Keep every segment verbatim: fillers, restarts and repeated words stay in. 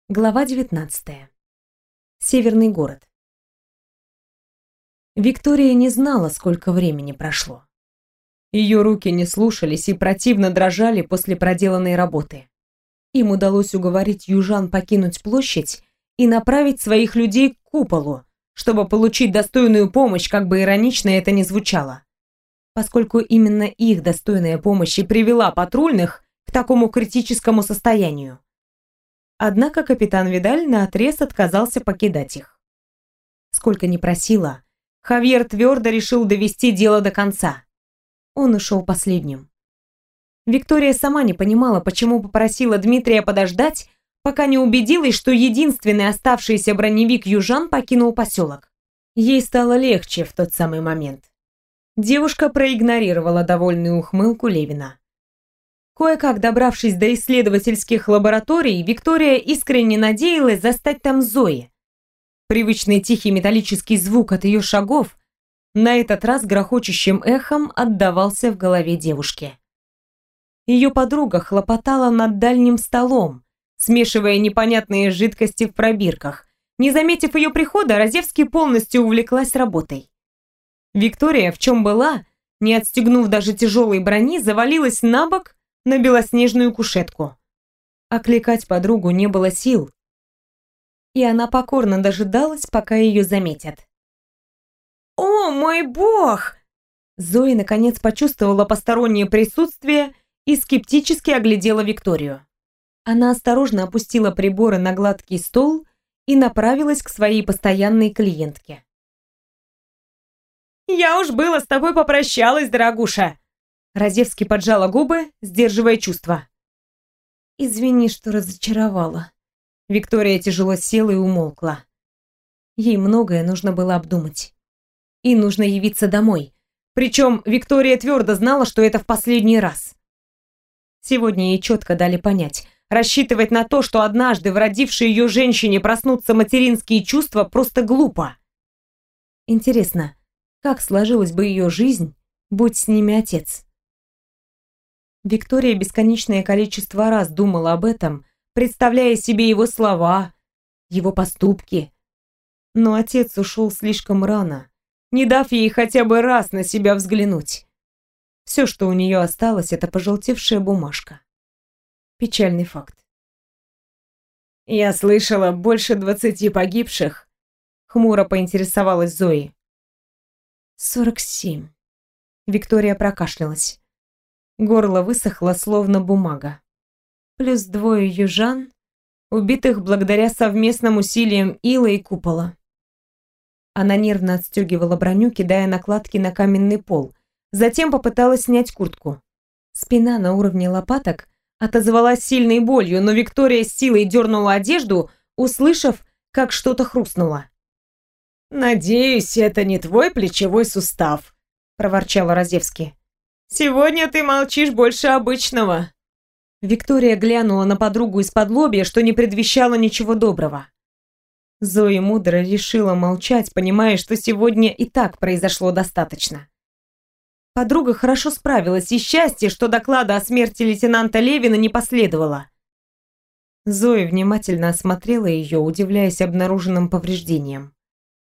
Глава девятнадцатая. Северный город. Виктория не знала, сколько времени прошло. Ее руки не слушались и противно дрожали после проделанной работы. Им удалось уговорить южан покинуть площадь и направить своих людей к куполу, чтобы получить достойную помощь, как бы иронично это ни звучало. Поскольку именно их достойная помощь и привела патрульных к такому критическому состоянию. Однако капитан Видаль наотрез отказался покидать их. Сколько ни просила, Хавьер твердо решил довести дело до конца. Он ушел последним. Виктория сама не понимала, почему попросила Дмитрия подождать, пока не убедилась, что единственный оставшийся броневик южан покинул поселок. Ей стало легче в тот самый момент. Девушка проигнорировала довольную ухмылку Левина. Кое-как добравшись до исследовательских лабораторий, Виктория искренне надеялась застать там Зои. Привычный тихий металлический звук от ее шагов на этот раз грохочущим эхом отдавался в голове девушки. Ее подруга хлопотала над дальним столом, смешивая непонятные жидкости в пробирках. Не заметив ее прихода, Разевский полностью увлеклась работой. Виктория, в чем была, не отстегнув даже тяжелой брони, завалилась на бок на белоснежную кушетку. Окликать подругу не было сил, и она покорно дожидалась, пока ее заметят. «О, мой бог!» Зоя наконец почувствовала постороннее присутствие и скептически оглядела Викторию. Она осторожно опустила приборы на гладкий стол и направилась к своей постоянной клиентке. «Я уж было с тобой попрощалась, дорогуша!» Разевский поджала губы, сдерживая чувства. «Извини, что разочаровала». Виктория тяжело села и умолкла. Ей многое нужно было обдумать. И нужно явиться домой. Причем Виктория твердо знала, что это в последний раз. Сегодня ей четко дали понять, рассчитывать на то, что однажды в родившей ее женщине проснутся материнские чувства, просто глупо. Интересно, как сложилась бы ее жизнь, будь с ними отец? Виктория бесконечное количество раз думала об этом, представляя себе его слова, его поступки. Но отец ушел слишком рано, не дав ей хотя бы раз на себя взглянуть. Все, что у нее осталось, это пожелтевшая бумажка. Печальный факт. «Я слышала, больше двадцати погибших», — хмуро поинтересовалась Зои. «Сорок семь». Виктория прокашлялась. Горло высохло, словно бумага. Плюс двое южан, убитых благодаря совместным усилиям Ила и Купола. Она нервно отстегивала броню, кидая накладки на каменный пол. Затем попыталась снять куртку. Спина на уровне лопаток отозвалась сильной болью, но Виктория с силой дернула одежду, услышав, как что-то хрустнуло. «Надеюсь, это не твой плечевой сустав», — проворчала Разевский. «Сегодня ты молчишь больше обычного». Виктория глянула на подругу из-под лобья, что не предвещало ничего доброго. Зоя мудро решила молчать, понимая, что сегодня и так произошло достаточно. Подруга хорошо справилась, и счастье, что доклада о смерти лейтенанта Левина не последовало. Зоя внимательно осмотрела ее, удивляясь обнаруженным повреждениям.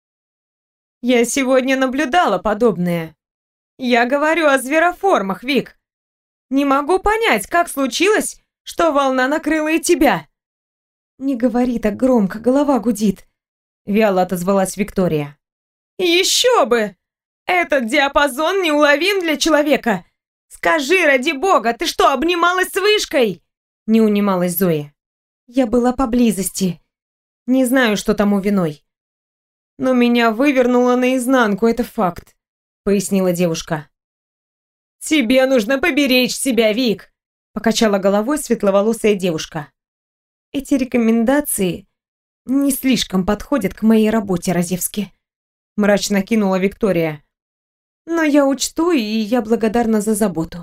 «Я сегодня наблюдала подобное. Я говорю о звероформах, Вик. Не могу понять, как случилось, что волна накрыла и тебя». «Не говори так громко, голова гудит», — вяло отозвалась Виктория. «Еще бы! Этот диапазон неуловим для человека. Скажи, ради бога, ты что, обнималась с вышкой?» Не унималась Зоя. «Я была поблизости. Не знаю, что тому виной. Но меня вывернуло наизнанку, это факт», — пояснила девушка. «Тебе нужно поберечь себя, Вик», — покачала головой светловолосая девушка. «Эти рекомендации не слишком подходят к моей работе, Разевски», — мрачно кинула Виктория. «Но я учту, и я благодарна за заботу».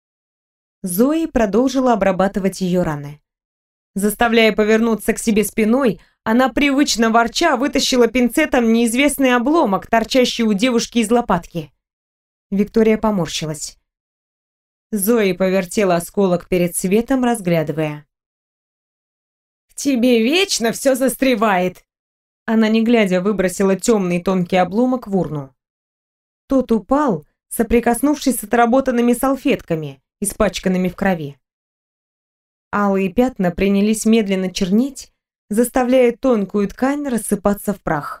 Зои продолжила обрабатывать ее раны. Заставляя повернуться к себе спиной, она привычно ворча вытащила пинцетом неизвестный обломок, торчащий у девушки из лопатки. Виктория поморщилась. Зои повертела осколок перед светом, разглядывая. тебе вечно все застревает!» Она, не глядя, выбросила темный тонкий обломок в урну. Тот упал, соприкоснувшись с отработанными салфетками, испачканными в крови. Алые пятна принялись медленно чернеть, заставляя тонкую ткань рассыпаться в прах.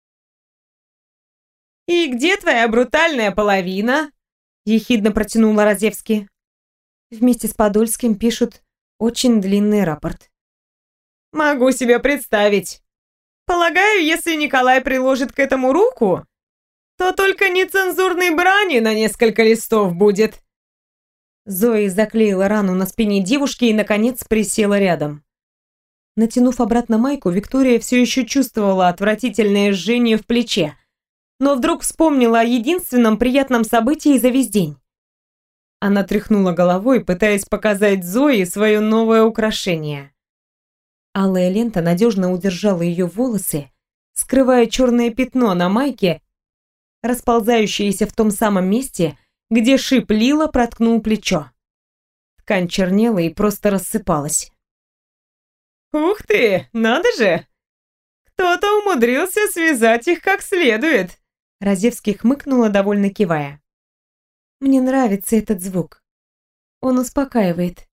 «И где твоя брутальная половина?» — ехидно протянула Разевский. Вместе с Подольским пишут очень длинный рапорт. «Могу себе представить. Полагаю, если Николай приложит к этому руку, то только нецензурной брани на несколько листов будет». Зои заклеила рану на спине девушки и, наконец, присела рядом. Натянув обратно майку, Виктория все еще чувствовала отвратительное жжение в плече, но вдруг вспомнила о единственном приятном событии за весь день. Она тряхнула головой, пытаясь показать Зои свое новое украшение. Алая лента надежно удержала ее волосы, скрывая черное пятно на майке, расползающееся в том самом месте, где шип лила проткнул плечо. Ткань чернела и просто рассыпалась. «Ух ты, надо же! Кто-то умудрился связать их как следует!» Разевский хмыкнула, довольно кивая. «Мне нравится этот звук. Он успокаивает».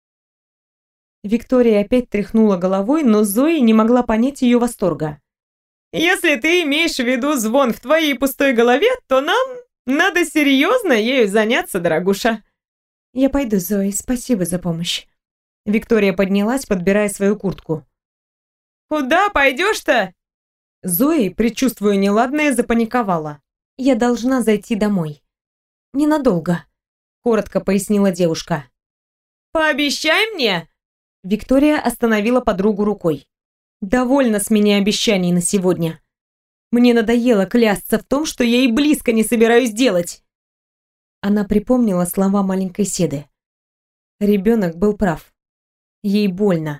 Виктория опять тряхнула головой, но Зои не могла понять ее восторга. «Если ты имеешь в виду звон в твоей пустой голове, то нам надо серьезно ею заняться, дорогуша». «Я пойду, Зои, спасибо за помощь». Виктория поднялась, подбирая свою куртку. «Куда пойдешь-то?» Зои, предчувствуя неладное, запаниковала. «Я должна зайти домой. Ненадолго», — коротко пояснила девушка. «Пообещай мне!» Виктория остановила подругу рукой. «Довольно с меня обещаний на сегодня. Мне надоело клясться в том, что я и близко не собираюсь делать». Она припомнила слова маленькой Седы. Ребенок был прав. Ей больно.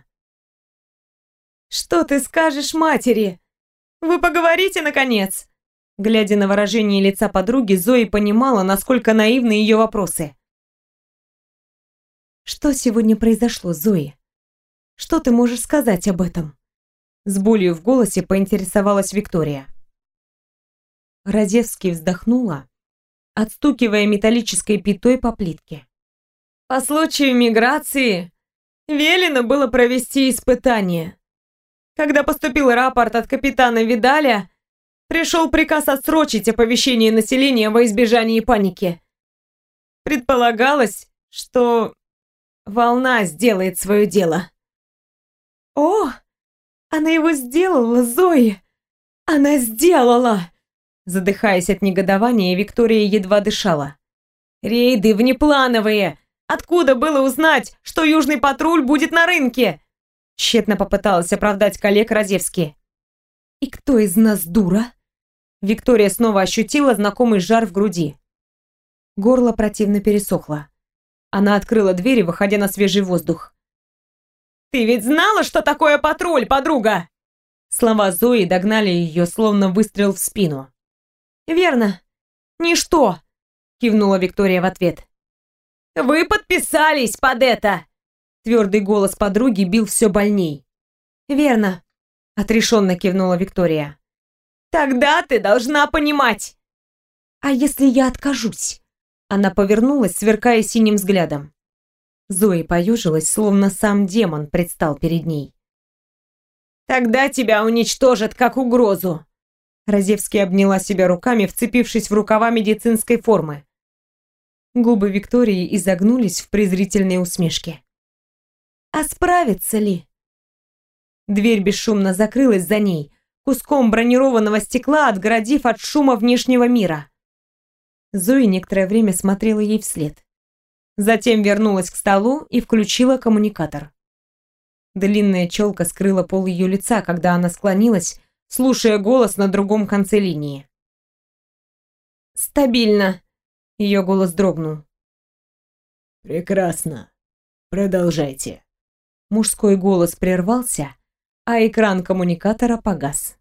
«Что ты скажешь матери? Вы поговорите, наконец?» Глядя на выражение лица подруги, Зои понимала, насколько наивны ее вопросы. «Что сегодня произошло, Зои? Что ты можешь сказать об этом?» С болью в голосе поинтересовалась Виктория. Разевский вздохнула, отстукивая металлической пятой по плитке. «По случаю миграции велено было провести испытание. Когда поступил рапорт от капитана Видаля, пришел приказ отсрочить оповещение населения во избежание паники. Предполагалось, что волна сделает свое дело». «О, она его сделала, Зои! Она сделала!» Задыхаясь от негодования, Виктория едва дышала. «Рейды внеплановые! Откуда было узнать, что Южный патруль будет на рынке?» Тщетно попыталась оправдать коллег Разевский. «И кто из нас дура?» Виктория снова ощутила знакомый жар в груди. Горло противно пересохло. Она открыла дверь, выходя на свежий воздух. «Ты ведь знала, что такое патруль, подруга?» Слова Зои догнали ее, словно выстрел в спину. «Верно. Ничто!» — кивнула Виктория в ответ. «Вы подписались под это!» Твердый голос подруги бил все больней. «Верно», — отрешенно кивнула Виктория. «Тогда ты должна понимать!» «А если я откажусь?» Она повернулась, сверкая синим взглядом. Зои поежилась, словно сам демон предстал перед ней. «Тогда тебя уничтожат как угрозу!» Разевский обняла себя руками, вцепившись в рукава медицинской формы. Губы Виктории изогнулись в презрительной усмешке. «А справится ли?» Дверь бесшумно закрылась за ней, куском бронированного стекла отгородив от шума внешнего мира. Зои некоторое время смотрела ей вслед. Затем вернулась к столу и включила коммуникатор. Длинная челка скрыла пол ее лица, когда она склонилась, слушая голос на другом конце линии. «Стабильно», — ее голос дрогнул. «Прекрасно. Продолжайте». Мужской голос прервался, а экран коммуникатора погас.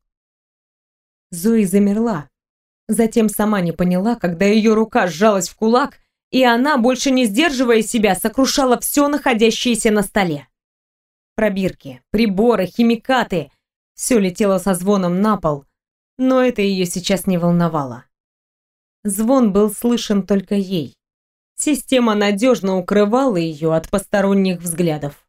Зои замерла. Затем сама не поняла, когда ее рука сжалась в кулак, и она, больше не сдерживая себя, сокрушала все находящееся на столе. Пробирки, приборы, химикаты — все летело со звоном на пол, но это ее сейчас не волновало. Звон был слышен только ей. Система надежно укрывала ее от посторонних взглядов.